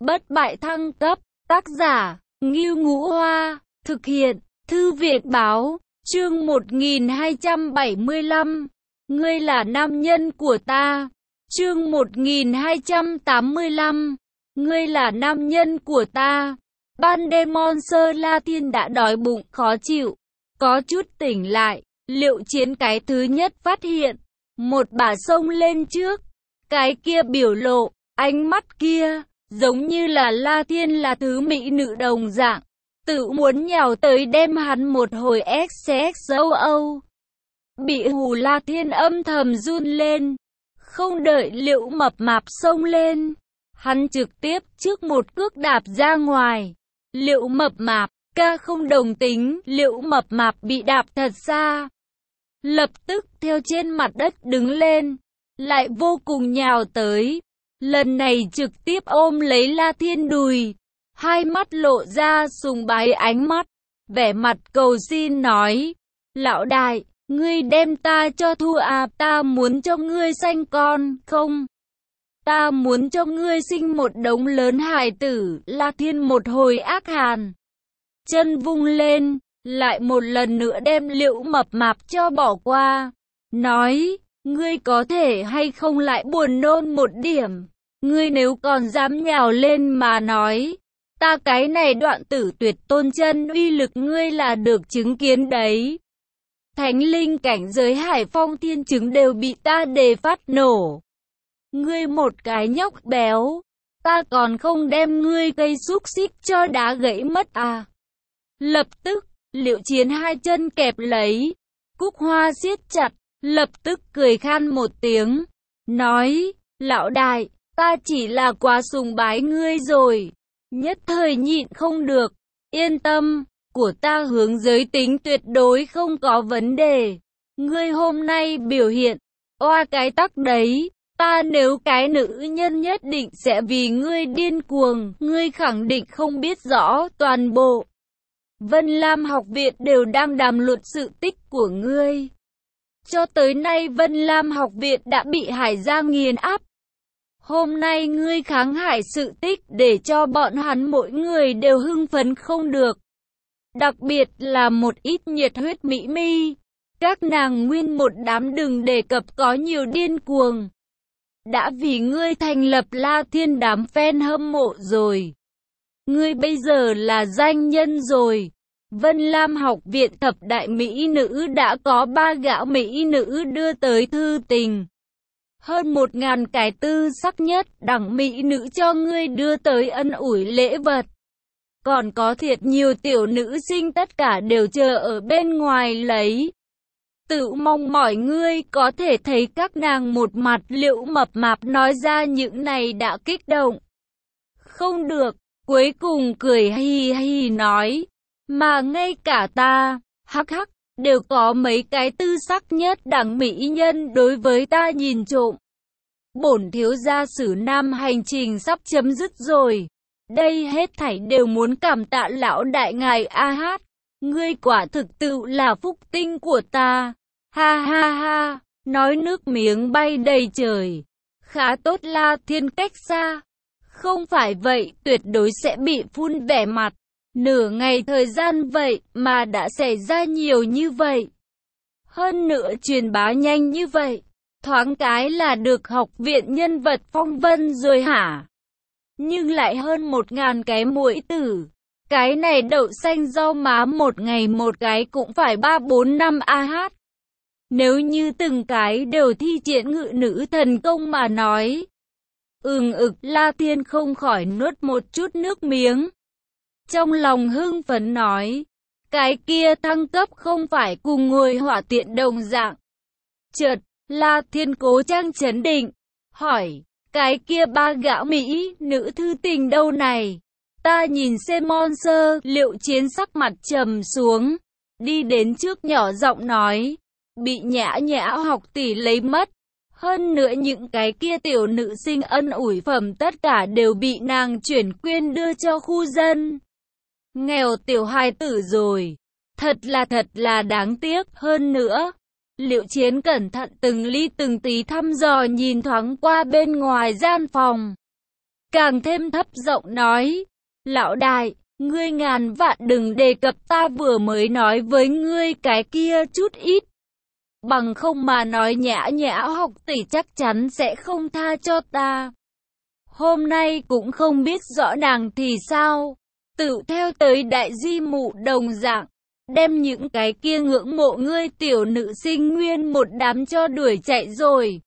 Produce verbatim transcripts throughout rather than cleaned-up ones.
bất bại thăng cấp, tác giả, Ngưu Ngũ Hoa, thực hiện, Thư viện Báo, chương một nghìn hai trăm bảy mươi lăm, ngươi là nam nhân của ta, chương một nghìn hai trăm tám mươi lăm, ngươi là nam nhân của ta. Ban đêm Monster La Thiên đã đói bụng khó chịu, có chút tỉnh lại, Liệu Chiến cái thứ nhất phát hiện, một bà xông lên trước, cái kia biểu lộ, ánh mắt kia, giống như là La Thiên là thứ mỹ nữ đồng dạng, tự muốn nhào tới đem hắn một hồi x x âu âu. Bị hù La Thiên âm thầm run lên, không đợi Liệu Mập Mạp xông lên, hắn trực tiếp trước một cước đạp ra ngoài. Liệu Mập Mạp, ca không đồng tính, Liệu Mập Mạp bị đạp thật xa, lập tức theo trên mặt đất đứng lên, lại vô cùng nhào tới, lần này trực tiếp ôm lấy La Thiên đùi, hai mắt lộ ra sùng bái ánh mắt, vẻ mặt cầu xin nói, lão đại, ngươi đem ta cho thua à, ta muốn cho ngươi sanh con, không? Ta muốn cho ngươi sinh một đống lớn hài tử. La Thiên một hồi ác hàn, chân vung lên, lại một lần nữa đem Liệu Mập Mạp cho bỏ qua, nói, ngươi có thể hay không lại buồn nôn một điểm, ngươi nếu còn dám nhào lên mà nói, ta cái này đoạn tử tuyệt tôn chân uy lực ngươi là được chứng kiến đấy. Thánh linh cảnh giới Hải Phong Thiên chứng đều bị ta đề phát nổ. Ngươi một cái nhóc béo, ta còn không đem ngươi cây xúc xích cho đá gãy mất à. Lập tức, Liệu Chiến hai chân kẹp lấy, Cúc Hoa siết chặt, lập tức cười khan một tiếng, nói, lão đại, ta chỉ là quá sùng bái ngươi rồi, nhất thời nhịn không được, yên tâm, của ta hướng giới tính tuyệt đối không có vấn đề, ngươi hôm nay biểu hiện, oa cái tắc đấy. Ta nếu cái nữ nhân nhất định sẽ vì ngươi điên cuồng, ngươi khẳng định không biết rõ toàn bộ Vân Lam học viện đều đang đàm luận sự tích của ngươi. Cho tới nay Vân Lam học viện đã bị Hải Gia nghiền áp. Hôm nay ngươi kháng Hải sự tích để cho bọn hắn mỗi người đều hưng phấn không được. Đặc biệt là một ít nhiệt huyết mỹ mi, các nàng nguyên một đám đừng đề cập có nhiều điên cuồng. Đã vì ngươi thành lập La Thiên đám fan hâm mộ rồi. Ngươi bây giờ là danh nhân rồi. Vân Lam học viện thập đại mỹ nữ đã có ba gã mỹ nữ đưa tới thư tình. Hơn một ngàn cái tư sắc nhất đẳng mỹ nữ cho ngươi đưa tới ân ủi lễ vật. Còn có thiệt nhiều tiểu nữ sinh tất cả đều chờ ở bên ngoài lấy. Tự mong mọi ngươi có thể thấy các nàng một mặt. Liệu Mập Mạp nói ra những này đã kích động. Không được, cuối cùng cười hi hi nói, mà ngay cả ta, hắc hắc, đều có mấy cái tư sắc nhất đẳng mỹ nhân đối với ta nhìn trộm. Bổn thiếu gia Sử Nam hành trình sắp chấm dứt rồi. Đây hết thảy đều muốn cảm tạ lão đại ngài A Hát. Ngươi quả thực tự là phúc tinh của ta. Ha ha ha, nói nước miếng bay đầy trời. Khá tốt. La Thiên cách xa. Không phải vậy, tuyệt đối sẽ bị phun vẻ mặt. Nửa ngày thời gian vậy mà đã xảy ra nhiều như vậy. Hơn nữa truyền bá nhanh như vậy. Thoáng cái là được học viện nhân vật phong vân rồi hả? Nhưng lại hơn một ngàn cái muội tử. Cái này đậu xanh rau má một ngày một cái cũng phải ba bốn năm A Hát. Nếu như từng cái đều thi triển ngự nữ thần công mà nói. Ừm ực, La Thiên không khỏi nuốt một chút nước miếng. Trong lòng hưng phấn nói. Cái kia thăng cấp không phải cùng ngồi hỏa tiện đồng dạng. Chợt, La Thiên cố trang trấn định. Hỏi, cái kia ba gã Mỹ, nữ thư tình đâu này? Ta nhìn xem Monster. Liệu Chiến sắc mặt trầm xuống. Đi đến trước nhỏ giọng nói. Bị Nhã Nhã học tỷ lấy mất. Hơn nữa những cái kia tiểu nữ sinh ân ủi phẩm tất cả đều bị nàng chuyển quyên đưa cho khu dân. Nghèo tiểu hài tử rồi. Thật là thật là đáng tiếc. Hơn nữa, Liệu Chiến cẩn thận từng ly từng tí thăm dò nhìn thoáng qua bên ngoài gian phòng. càng thêm thấp giọng nói, lão đại, ngươi ngàn vạn đừng đề cập ta vừa mới nói với ngươi cái kia chút ít. Bằng không mà nói Nhã Nhã học tỷ chắc chắn sẽ không tha cho ta. Hôm nay cũng không biết rõ nàng thì sao, tự theo tới đại di mụ đồng dạng, đem những cái kia ngưỡng mộ ngươi tiểu nữ sinh nguyên một đám cho đuổi chạy rồi.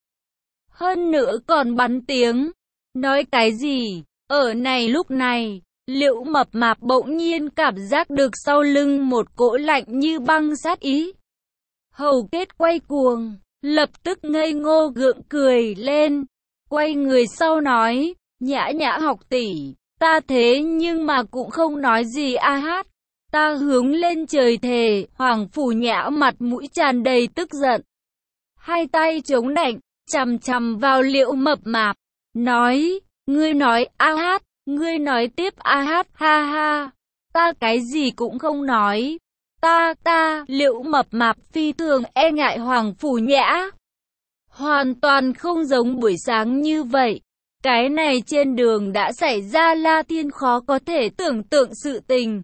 Hơn nữa còn bắn tiếng, nói cái gì, ở này lúc này, Liễu Mập Mạp bỗng nhiên cảm giác được sau lưng một cỗ lạnh như băng sát ý. Hầu Kết quay cuồng, lập tức ngây ngô gượng cười lên, quay người sau nói, Nhã Nhã học tỷ, ta thế nhưng mà cũng không nói gì a hát. Ta hướng lên trời thề, Hoàng Phủ Nhã mặt mũi tràn đầy tức giận. Hai tay chống nạnh, chằm chằm vào Liễu Mập Mạp, nói, ngươi nói a hát, ngươi nói tiếp a hát, ha ha, ta cái gì cũng không nói. Ta, ta, Liễu Mập Mạp phi thường e ngại Hoàng Phủ Nhã. Hoàn toàn không giống buổi sáng như vậy. Cái này trên đường đã xảy ra La Thiên khó có thể tưởng tượng sự tình.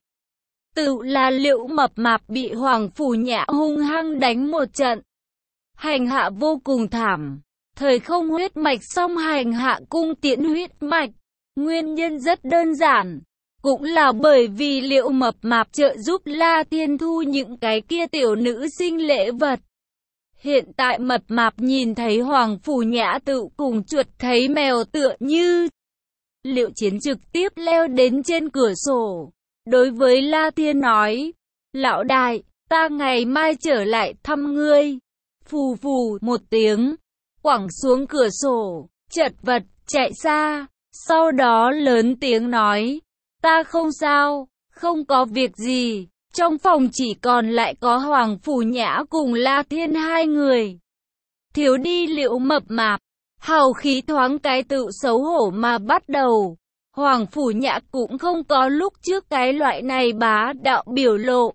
Tự là Liễu Mập Mạp bị Hoàng Phủ Nhã hung hăng đánh một trận. Hành hạ vô cùng thảm. Thời không huyết mạch xong hành hạ cung tiễn huyết mạch. Nguyên nhân rất đơn giản. Cũng là bởi vì Liễu Mập Mạp trợ giúp La Thiên thu những cái kia tiểu nữ sinh lễ vật. Hiện tại Mập Mạp nhìn thấy Hoàng Phủ Nhã tự cùng chuột thấy mèo tựa như. Liễu Chiến trực tiếp leo đến trên cửa sổ. Đối với La Thiên nói, lão đại, ta ngày mai trở lại thăm ngươi. Phù phù một tiếng, quẳng xuống cửa sổ, chật vật, chạy xa. Sau đó lớn tiếng nói, ta không sao, không có việc gì. Trong phòng chỉ còn lại có Hoàng Phủ Nhã cùng La Thiên hai người. Thiếu đi Liễu Mập Mạp, hào khí thoáng cái tự xấu hổ mà bắt đầu. Hoàng Phủ Nhã cũng không có lúc trước cái loại này bá đạo biểu lộ.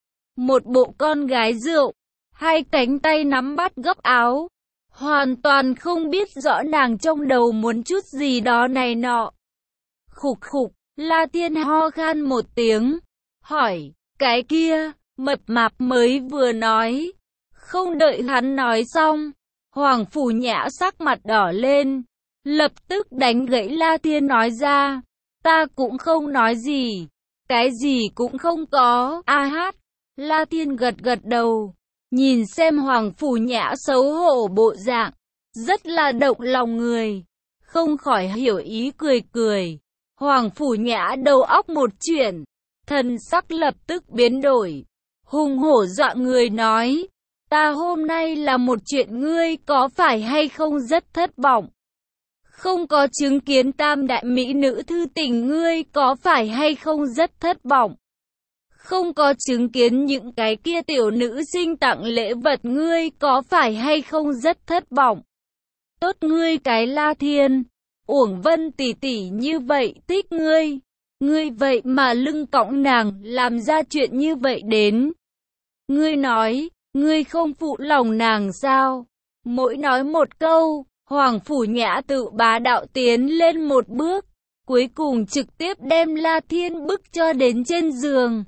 Một bộ con gái rượu, hai cánh tay nắm bắt góc áo. Hoàn toàn không biết rõ nàng trong đầu muốn chút gì đó này nọ. Khục khục, La Thiên ho khan một tiếng, hỏi, cái kia, Mập Mạp mới vừa nói. Không đợi hắn nói xong, Hoàng Phủ Nhã sắc mặt đỏ lên, lập tức đánh gãy La Thiên nói ra, ta cũng không nói gì, cái gì cũng không có, a hát. La Thiên gật gật đầu, nhìn xem Hoàng Phủ Nhã xấu hổ bộ dạng, rất là động lòng người, không khỏi hiểu ý cười cười. Hoàng Phủ Nhã đầu óc một chuyển, thần sắc lập tức biến đổi, hùng hổ dọa người nói, ta hôm nay là một chuyện ngươi có phải hay không rất thất vọng. Không có chứng kiến tam đại mỹ nữ thư tình ngươi có phải hay không rất thất vọng. Không có chứng kiến những cái kia tiểu nữ sinh tặng lễ vật ngươi có phải hay không rất thất vọng. Tốt ngươi cái La Thiên, Uổng Vân tỷ tỷ như vậy thích ngươi. Ngươi vậy mà lưng cõng nàng làm ra chuyện như vậy đến. Ngươi nói, ngươi không phụ lòng nàng sao? Mỗi nói một câu, Hoàng Phủ Nhã tự bá đạo tiến lên một bước, cuối cùng trực tiếp đem La Thiên bức cho đến trên giường.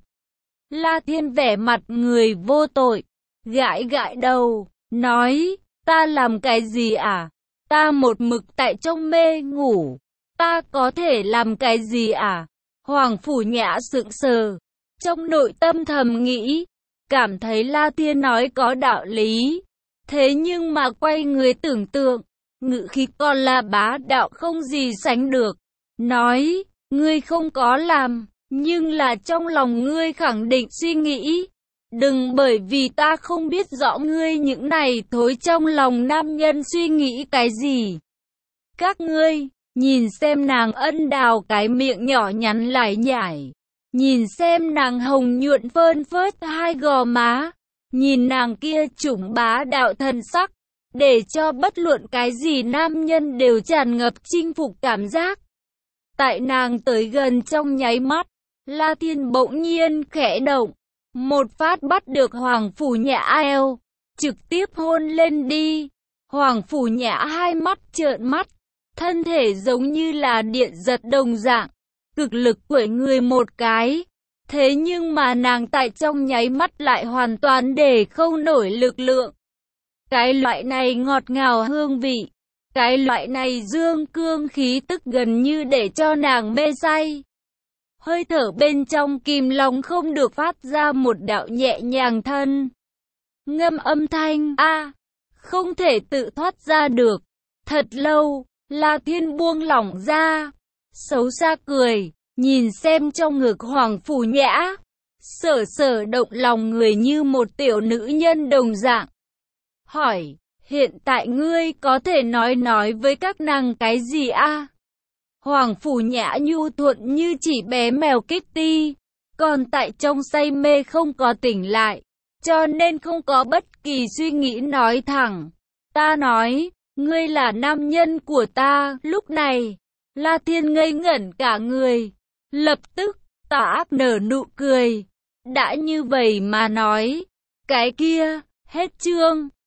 La Thiên vẻ mặt người vô tội, gãi gãi đầu, nói, ta làm cái gì à? Ta một mực tại trong mê ngủ, ta có thể làm cái gì à? Hoàng Phủ Nhã sững sờ, trong nội tâm thầm nghĩ, cảm thấy La Thiên nói có đạo lý. Thế nhưng mà quay người tưởng tượng, ngữ khí còn là bá đạo không gì sánh được. Nói, ngươi không có làm, nhưng là trong lòng ngươi khẳng định suy nghĩ. Đừng bởi vì ta không biết rõ ngươi những này thối trong lòng nam nhân suy nghĩ cái gì. Các ngươi, nhìn xem nàng ân đào cái miệng nhỏ nhắn lải nhải. Nhìn xem nàng hồng nhuận phơn phớt hai gò má. Nhìn nàng kia chủng bá đạo thần sắc. Để cho bất luận cái gì nam nhân đều tràn ngập chinh phục cảm giác. Tại nàng tới gần trong nháy mắt, La Thiên bỗng nhiên khẽ động. Một phát bắt được Hoàng Phủ Nhã eo, trực tiếp hôn lên đi. Hoàng Phủ Nhã hai mắt trợn mắt, thân thể giống như là điện giật đồng dạng, cực lực quẩy người một cái. Thế nhưng mà nàng tại trong nháy mắt lại hoàn toàn để không nổi lực lượng. Cái loại này ngọt ngào hương vị, cái loại này dương cương khí tức gần như để cho nàng mê say. Hơi thở bên trong kìm lòng không được phát ra một đạo nhẹ nhàng thân ngâm âm thanh a, không thể tự thoát ra được. Thật lâu, La Thiên buông lỏng ra, xấu xa cười, nhìn xem trong ngực Hoàng Phủ Nhã, sở sở động lòng người như một tiểu nữ nhân đồng dạng. Hỏi, hiện tại ngươi có thể nói nói với các nàng cái gì a? Hoàng Phủ Nhã nhu thuận như chỉ bé mèo Kitty, còn tại trong say mê không có tỉnh lại, cho nên không có bất kỳ suy nghĩ nói thẳng. Ta nói, ngươi là nam nhân của ta. Lúc này, La Thiên ngây ngẩn cả người, lập tức tà ác nở nụ cười. Đã như vậy mà nói, cái kia, hết chương.